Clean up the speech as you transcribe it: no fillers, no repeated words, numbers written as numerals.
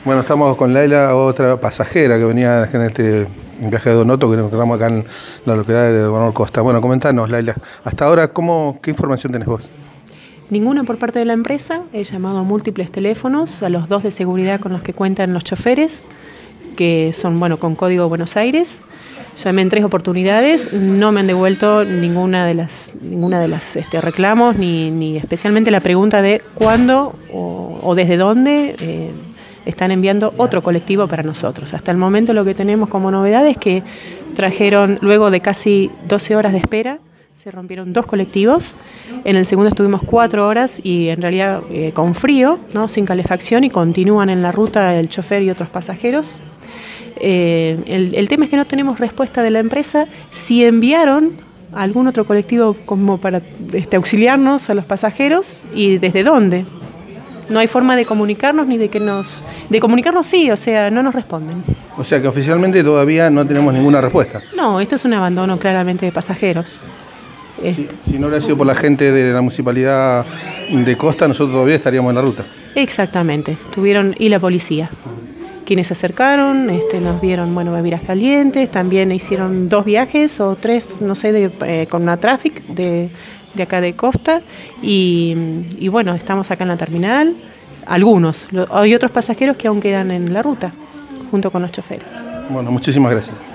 Bueno, estamos con Laila, otra pasajera que venía en este viaje de Donoto que nos encontramos acá en la localidad de Bonor Costa. Bueno, comentanos, Laila, hasta ahora, ¿qué información tenés vos? Ninguna por parte de la empresa. He llamado a múltiples teléfonos, a los 2 de seguridad con los que cuentan los choferes, que son, con código Buenos Aires. Llamé en 3 oportunidades, no me han devuelto ninguna de las reclamos, ni especialmente la pregunta de cuándo o desde dónde están enviando otro colectivo para nosotros. Hasta el momento lo que tenemos como novedad es que trajeron, luego de casi 12 horas de espera, se rompieron 2 colectivos. En el segundo estuvimos 4 horas y en realidad con frío, ¿no? Sin calefacción, y continúan en la ruta el chofer y otros pasajeros. El tema es que no tenemos respuesta de la empresa si enviaron algún otro colectivo como para auxiliarnos a los pasajeros y desde dónde. No hay forma de comunicarnos ni de comunicarnos sí, o sea, no nos responden. O sea que oficialmente todavía no tenemos ninguna respuesta. No, esto es un abandono claramente de pasajeros. Si no hubiera sido por la gente de la municipalidad de Costa, nosotros todavía estaríamos en la ruta. Exactamente, y la policía, quienes se acercaron, nos dieron bebidas calientes, también hicieron 2 viajes o 3, no sé, con una Traffic de acá de Costa, y estamos acá en la terminal. Hay otros pasajeros que aún quedan en la ruta, junto con los choferes. Bueno, muchísimas gracias.